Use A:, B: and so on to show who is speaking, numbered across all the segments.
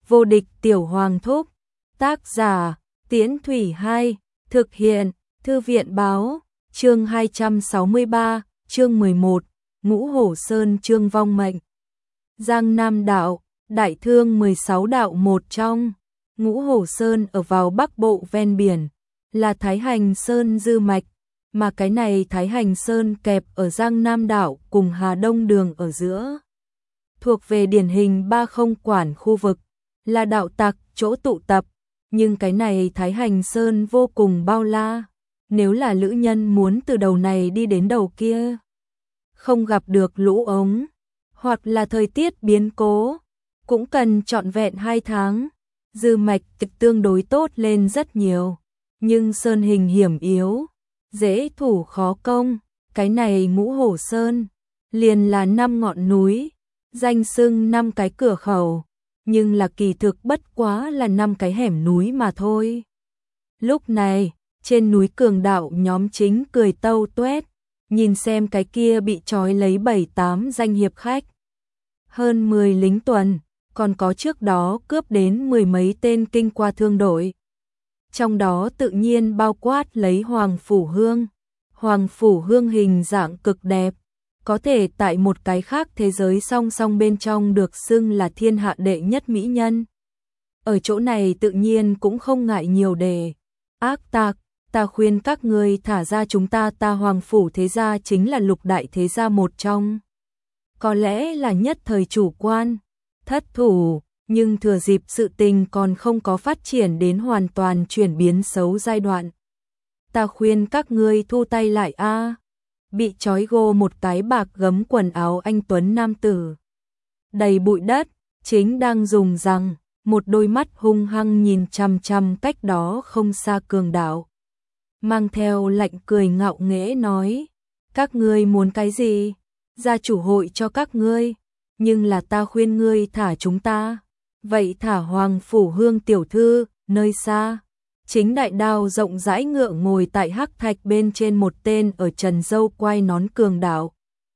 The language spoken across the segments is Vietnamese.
A: Vô địch tiểu hoàng thúc. Tác giả, Tiễn Thủy 2, thực hiện, Thư viện báo, chương 263, chương 11, Ngũ Hổ Sơn chương vong mệnh. Giang Nam đạo, đại thương 16 đạo một trong. Ngũ Hổ Sơn ở vào bắc bộ ven biển, là Thái Hành Sơn dư mạch, mà cái này Thái Hành Sơn kẹp ở Giang Nam đảo cùng Hà Đông đường ở giữa. Thuộc về điển hình ba không quản khu vực, là đạo tặc chỗ tụ tập, nhưng cái này Thái Hành Sơn vô cùng bao la, nếu là lữ nhân muốn từ đầu này đi đến đầu kia, không gặp được lũ ống, hoặc là thời tiết biến cố, cũng cần trọn vẹn 2 tháng. Dư mạch tương đối tốt lên rất nhiều, nhưng sơn hình hiểm yếu, dễ thủ khó công, cái này Ngũ Hổ Sơn liền là 5 ngọn núi, danh xưng 5 cái cửa khẩu, nhưng là kỳ thực bất quá là 5 cái hẻm núi mà thôi. Lúc này, trên núi cường đạo nhóm chính cười tâu tuét, nhìn xem cái kia bị trói lấy 7-8 danh hiệp khách, hơn 10 lính tuần, còn có trước đó cướp đến 10 mấy tên kinh qua thương đội. Trong đó tự nhiên bao quát lấy Hoàng Phủ Hương. Hoàng Phủ Hương hình dạng cực đẹp, có thể tại một cái khác thế giới song song bên trong được xưng là thiên hạ đệ nhất mỹ nhân. Ở chỗ này tự nhiên cũng không ngại nhiều đề. Ác tặc, ta khuyên các ngươi thả ra chúng ta Hoàng Phủ thế gia chính là lục đại thế gia một trong. Có lẽ là nhất thời chủ quan, thất thủ, nhưng thừa dịp sự tình còn không có phát triển đến hoàn toàn chuyển biến xấu giai đoạn. Ta khuyên các ngươi thu tay lại a. Bị trói gô một cái bạc gấm quần áo anh tuấn nam tử, đầy bụi đất, chính đang dùng rằng, một đôi mắt hung hăng nhìn chằm chằm cách đó không xa cường đạo. Mang theo lạnh cười ngạo nghễ nói, các ngươi muốn cái gì? Gia chủ hội cho các ngươi, nhưng là ta khuyên ngươi thả chúng ta. Vậy thả Hoàng Phủ Hương tiểu thư, nơi xa. Chính đại đao rộng rãi ngựa ngồi tại hắc thạch bên trên một tên ở trần dâu quai nón cường đạo.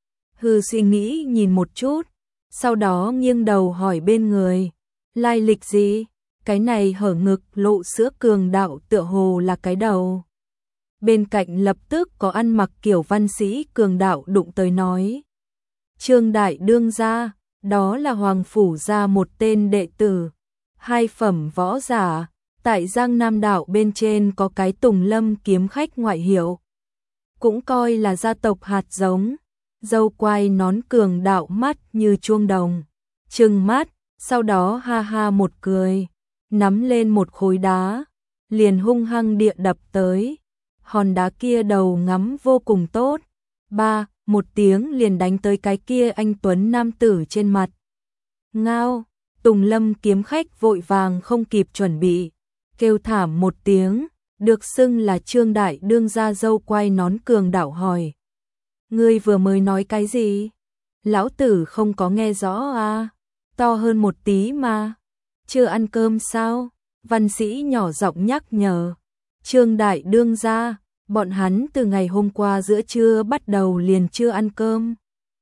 A: Hư suy nghĩ nhìn một chút, sau đó nghiêng đầu hỏi bên người, lai lịch gì? Cái này hở ngực lộ sữa cường đạo tựa hồ là cái đầu. Bên cạnh lập tức có ăn mặc kiểu văn sĩ cường đạo đụng tới nói, Trương đại đương gia, đó là Hoàng Phủ gia một tên đệ tử, 2 phẩm võ giả, tại Giang Nam đảo bên trên có cái Tùng Lâm kiếm khách ngoại hiệu, cũng coi là gia tộc hạt giống. Dâu quai nón cường đạo mắt như chuông đồng, trừng mắt, sau đó ha ha một cười, nắm lên một khối đá, liền hung hăng địa đập tới. Hòn đá kia đầu ngắm vô cùng tốt, một tiếng liền đánh tới cái kia anh tuấn nam tử trên mặt. Ngao, Tùng Lâm kiếm khách vội vàng không kịp chuẩn bị, kêu thảm một tiếng, được xưng là Trương đại đương gia dâu quai nón cường đạo hỏi. Ngươi vừa mới nói cái gì? Lão tử không có nghe rõ à, to hơn một tí mà. Chưa ăn cơm sao? Văn sĩ nhỏ giọng nhắc nhở. Trương đại đương gia, bọn hắn từ ngày hôm qua giữa trưa bắt đầu liền chưa ăn cơm.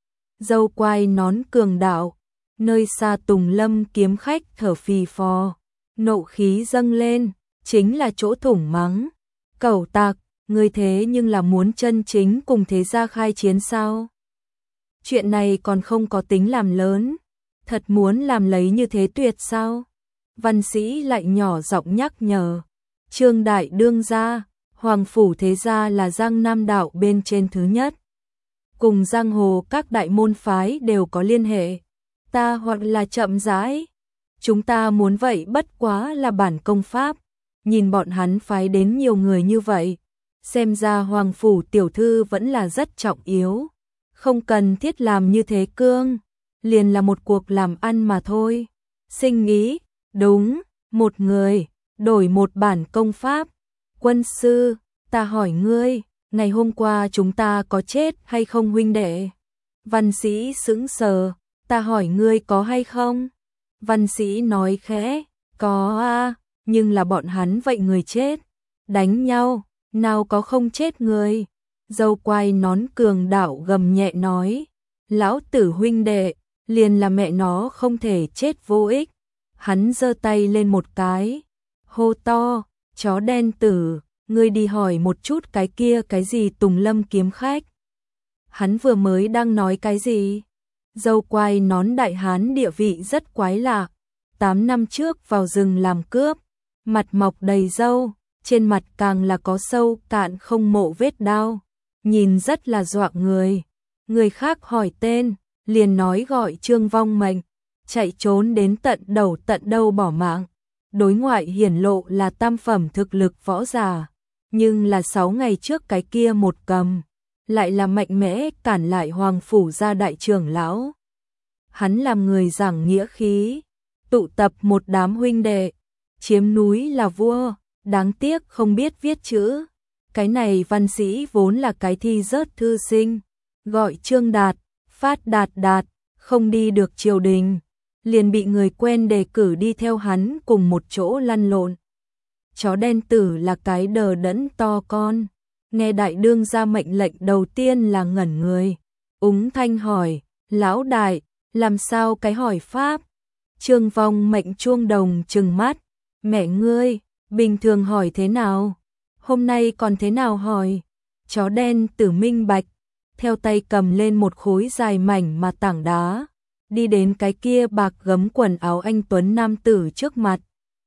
A: Dâu quai nón cường đạo, nơi xa Tùng Lâm kiếm khách thở phì phò, nộ khí dâng lên, chính là chỗ thủng mắng. Cẩu tặc, ngươi thế nhưng là muốn chân chính cùng thế gia khai chiến sao? Chuyện này còn không có tính làm lớn, thật muốn làm lấy như thế tuyệt sao? Văn sĩ lại nhỏ giọng nhắc nhở. Trương đại đương gia, Hoàng Phủ thế gia là Giang Nam đảo bên trên thứ nhất, cùng giang hồ các đại môn phái đều có liên hệ. Ta hoặc là chậm rãi, chúng ta muốn vậy bất quá là bản công pháp. Nhìn bọn hắn phái đến nhiều người như vậy, xem ra Hoàng Phủ tiểu thư vẫn là rất trọng yếu, không cần thiết làm như thế cương, liền là một cuộc làm ăn mà thôi. Sinh ý, đúng, một người, đổi một bản công pháp. Quân sư, ta hỏi ngươi, ngày hôm qua chúng ta có chết hay không huynh đệ? Văn sĩ sững sờ, ta hỏi ngươi có hay không? Văn sĩ nói khẽ, có a, nhưng là bọn hắn vậy người chết, đánh nhau, nào có không chết người. Dâu quai nón cường đạo gầm nhẹ nói, lão tử huynh đệ, liền là mẹ nó không thể chết vô ích, Hắn giơ tay lên một cái, hô to, chó đen tử, ngươi đi hỏi một chút cái kia cái gì Tùng Lâm kiếm khách. Hắn vừa mới đang nói cái gì? Dâu quai nón đại hán địa vị rất quái lạ. 8 năm trước vào rừng làm cướp, mặt mọc đầy râu, trên mặt càng là có sâu cạn không mộ vết đao, nhìn rất là dọa người. Người khác hỏi tên, liền nói gọi Trương Vong Mệnh, chạy trốn đến tận đâu bỏ mạng. Đối ngoại hiển lộ là tam phẩm thực lực võ giả, nhưng là 6 ngày trước cái kia một cầm, lại là mạnh mẽ cản lại Hoàng phủ gia đại trưởng lão. Hắn làm người giảng nghĩa khí, tụ tập một đám huynh đệ, chiếm núi là vua, đáng tiếc không biết viết chữ. Cái này văn sĩ vốn là cái thi rớt thư sinh, gọi Trương Đạt, Phát Đạt Đạt, không đi được triều đình, liền bị người quen đề cử đi theo hắn cùng một chỗ lăn lộn. Chó đen tử là cái đờ đẫn to con, nghe đại đương ra mệnh lệnh đầu tiên là ngẩn người, úng thanh hỏi, lão đại, làm sao cái hỏi pháp? Trương Vong Mệnh chuông đồng trừng mắt, mẹ ngươi, bình thường hỏi thế nào? Hôm nay còn thế nào hỏi? Chó đen tử minh bạch, theo tay cầm lên một khối dài mảnh mà tảng đá, đi đến cái kia bạc gấm quần áo anh tuấn nam tử trước mặt.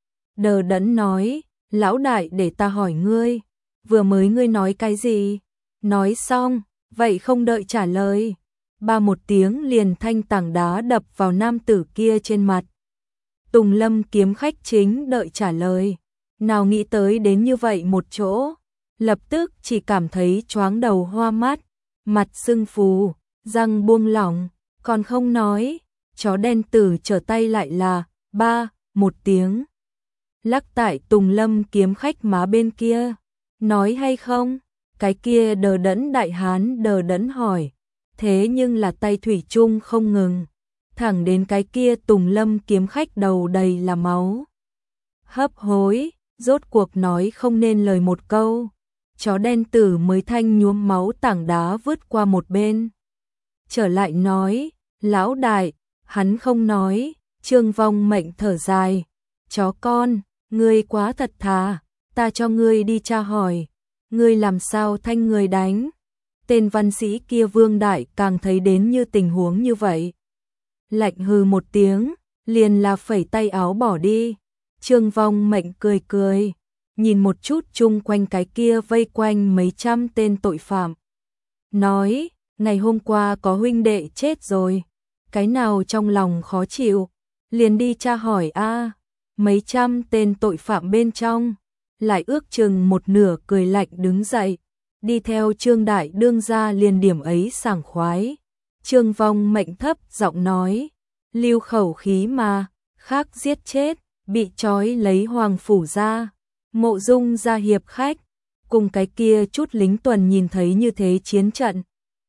A: Đờ đẫn nói, lão đại để ta hỏi ngươi, vừa mới ngươi nói cái gì? Nói xong, vậy không đợi trả lời. Ba một tiếng liền thanh tảng đá đập vào nam tử kia trên mặt. Tùng Lâm kiếm khách chính đợi trả lời, nào nghĩ tới đến như vậy một chỗ, lập tức chỉ cảm thấy choáng đầu hoa mắt, mặt sưng phù, răng buông lỏng, còn không nói, chó đen tử trở tay lại là, ba, một tiếng. Lắc tại Tùng Lâm kiếm khách má bên kia, nói hay không? Cái kia đờ đẫn đại hán đờ đẫn hỏi, thế nhưng là tay thủy chung không ngừng, thẳng đến cái kia Tùng Lâm kiếm khách đầu đầy là máu. Hấp hối, rốt cuộc nói không nên lời một câu, chó đen tử mới thanh nhuốm máu tảng đá vứt qua một bên. Trở lại nói, lão đại, hắn không nói. Trương Vong Mệnh thở dài, chó con, ngươi quá thật thà, ta cho ngươi đi tra hỏi, ngươi làm sao thanh người đánh? Tên văn sĩ kia Vương Đại càng thấy đến như tình huống như vậy. Lạnh hừ một tiếng, liền là phẩy tay áo bỏ đi. Trương Vong Mệnh cười cười, nhìn một chút chung quanh cái kia vây quanh mấy trăm tên tội phạm. Nói, ngày hôm qua có huynh đệ chết rồi, cái nào trong lòng khó chịu, liền đi tra hỏi a. Mấy trăm tên tội phạm bên trong, lại ước chừng một nửa cười lạnh đứng dậy, đi theo Trương đại đương gia liền điểm ấy sảng khoái. Trương Vong Mệnh thấp giọng nói, lưu khẩu khí mà, khác giết chết, bị trói lấy Hoàng phủ ra, Mộ Dung gia hiệp khách, cùng cái kia chút lính tuần nhìn thấy như thế chiến trận,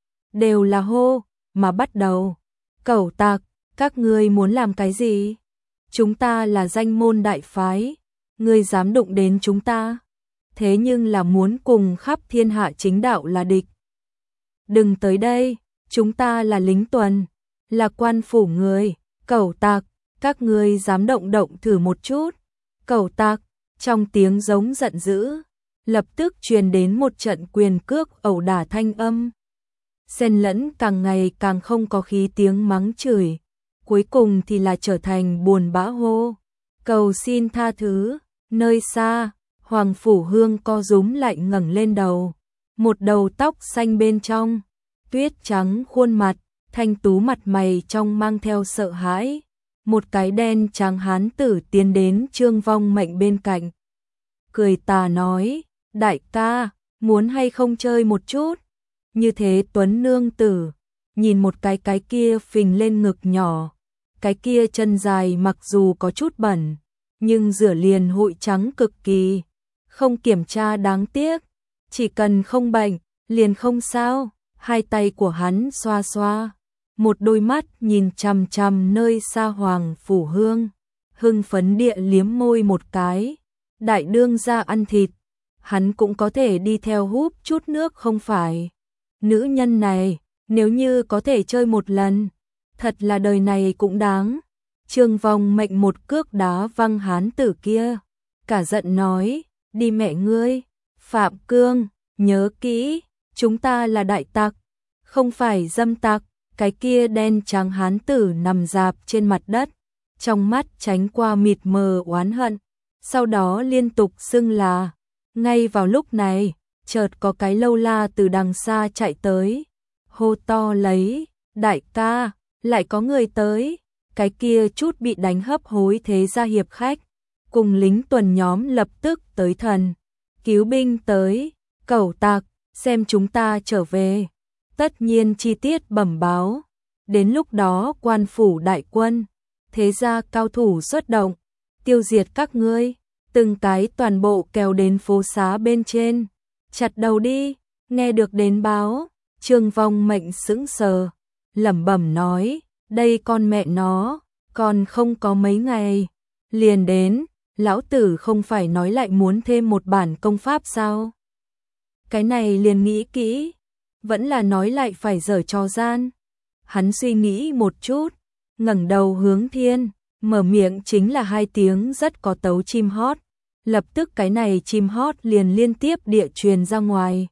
A: đều là hô, mà bắt đầu, cẩu tặc, các ngươi muốn làm cái gì? Chúng ta là danh môn đại phái, ngươi dám đụng đến chúng ta, thế nhưng là muốn cùng khắp thiên hạ chính đạo là địch. Đừng tới đây, chúng ta là lính tuần, là quan phủ người, cẩu tặc, các ngươi dám động thử một chút. Cẩu tặc, trong tiếng giống giận dữ, lập tức truyền đến một trận quyền cước ẩu đả thanh âm. Xen lẫn càng ngày càng không có khí tiếng mắng chửi, cuối cùng thì là trở thành buồn bã hô, cầu xin tha thứ. Nơi xa, Hoàng phủ Hương co rúm lạnh ngẩng lên đầu, một đầu tóc xanh bên trong, tuyết trắng khuôn mặt, thanh tú mặt mày trong mang theo sợ hãi. Một cái đen trắng hán tử tiến đến Trương Vong Mệnh bên cạnh, cười tà nói, đại ca, muốn hay không chơi một chút? Như thế tuấn nương tử, nhìn một cái kia phình lên ngực nhỏ, cái kia chân dài mặc dù có chút bẩn, nhưng rửa liền hụi trắng cực kỳ, không kiểm tra đáng tiếc, chỉ cần không bệnh, liền không sao. Hai tay của hắn xoa xoa, một đôi mắt nhìn chằm chằm nơi xa Hoàng phủ Hương, hưng phấn địa liếm môi một cái. Đại đương gia ăn thịt, hắn cũng có thể đi theo húp chút nước không phải? Nữ nhân này, nếu như có thể chơi một lần, thật là đời này cũng đáng. Trương Vong Mệnh một cước đá văng hán tử kia, cả giận nói, đi mẹ ngươi, Phạm Cương, nhớ kỹ, chúng ta là đại tặc, không phải dâm tặc. Cái kia đen trắng hán tử nằm rạp trên mặt đất, trong mắt tránh qua mịt mờ oán hận, sau đó liên tục xưng là. Ngay vào lúc này, chợt có cái lâu la từ đằng xa chạy tới, hô to lấy, đại ca, lại có người tới. Cái kia chút bị đánh hấp hối thế ra hiệp khách, cùng lính tuần nhóm lập tức tới thần, cứu binh tới, cẩu tặc, xem chúng ta trở về. Tất nhiên chi tiết bẩm báo, đến lúc đó quan phủ đại quân, thế gia cao thủ xuất động, tiêu diệt các ngươi, từng cái toàn bộ kéo đến phố xá bên trên, chặt đầu đi. Nghe được đến báo, Trương Vong Mệnh sững sờ, lẩm bẩm nói, đây con mẹ nó, còn không có mấy ngày, liền đến, lão tử không phải nói lại muốn thêm một bản công pháp sao? Cái này liền nghĩ kỹ, vẫn là nói lại phải dở trò gian. Hắn suy nghĩ một chút, ngẩng đầu hướng thiên, mở miệng chính là 2 tiếng rất có tấu chim hót. Lập tức cái này chim hót liền liên tiếp địa truyền ra ngoài.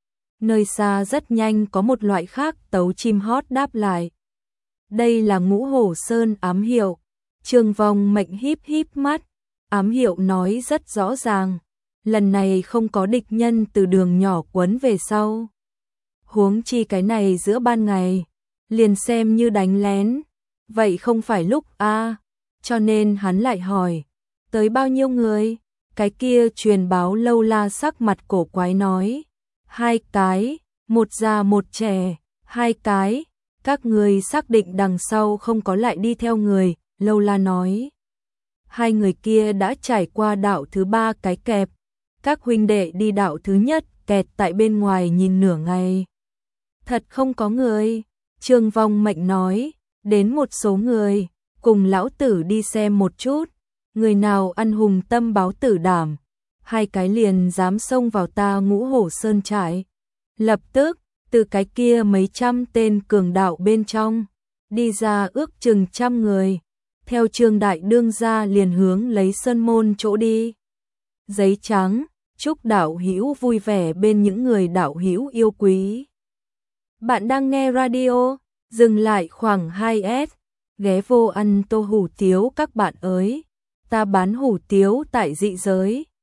A: Nơi xa rất nhanh có một loại khác tấu chim hót đáp lại. Đây là Ngũ Hổ Sơn ám hiệu. Trương Vong Mệnh híp híp mắt, ám hiệu nói rất rõ ràng, lần này không có địch nhân từ đường nhỏ quấn về sau. Huống chi cái này giữa ban ngày, liền xem như đánh lén, vậy không phải lúc a, cho nên hắn lại hỏi, tới bao nhiêu người? Cái kia truyền báo lâu la sắc mặt cổ quái nói, 2 cái, một già một trẻ, 2 cái, các người xác định đằng sau không có lại đi theo người. Lâu la nói, 2 người kia đã trải qua đạo thứ 3 cái kẹp, các huynh đệ đi đạo thứ nhất kẹt tại bên ngoài nhìn nửa ngày. Thật không có người. Trương Vong Mệnh nói, đến một số người, cùng lão tử đi xem một chút, người nào ăn hùng tâm báo tử đảm, 2 cái liền dám xông vào ta Ngũ Hổ Sơn trại. Lập tức, từ cái kia mấy trăm tên cường đạo bên trong, đi ra ước chừng 100 người, theo Trương đại đương gia liền hướng lấy sơn môn chỗ đi. Giấy trắng, chúc đạo hữu vui vẻ bên những người đạo hữu yêu quý. Bạn đang nghe radio, dừng lại khoảng 2S, ghé vô ăn tô hủ tiếu các bạn ơi, ta bán hủ tiếu tại dị giới.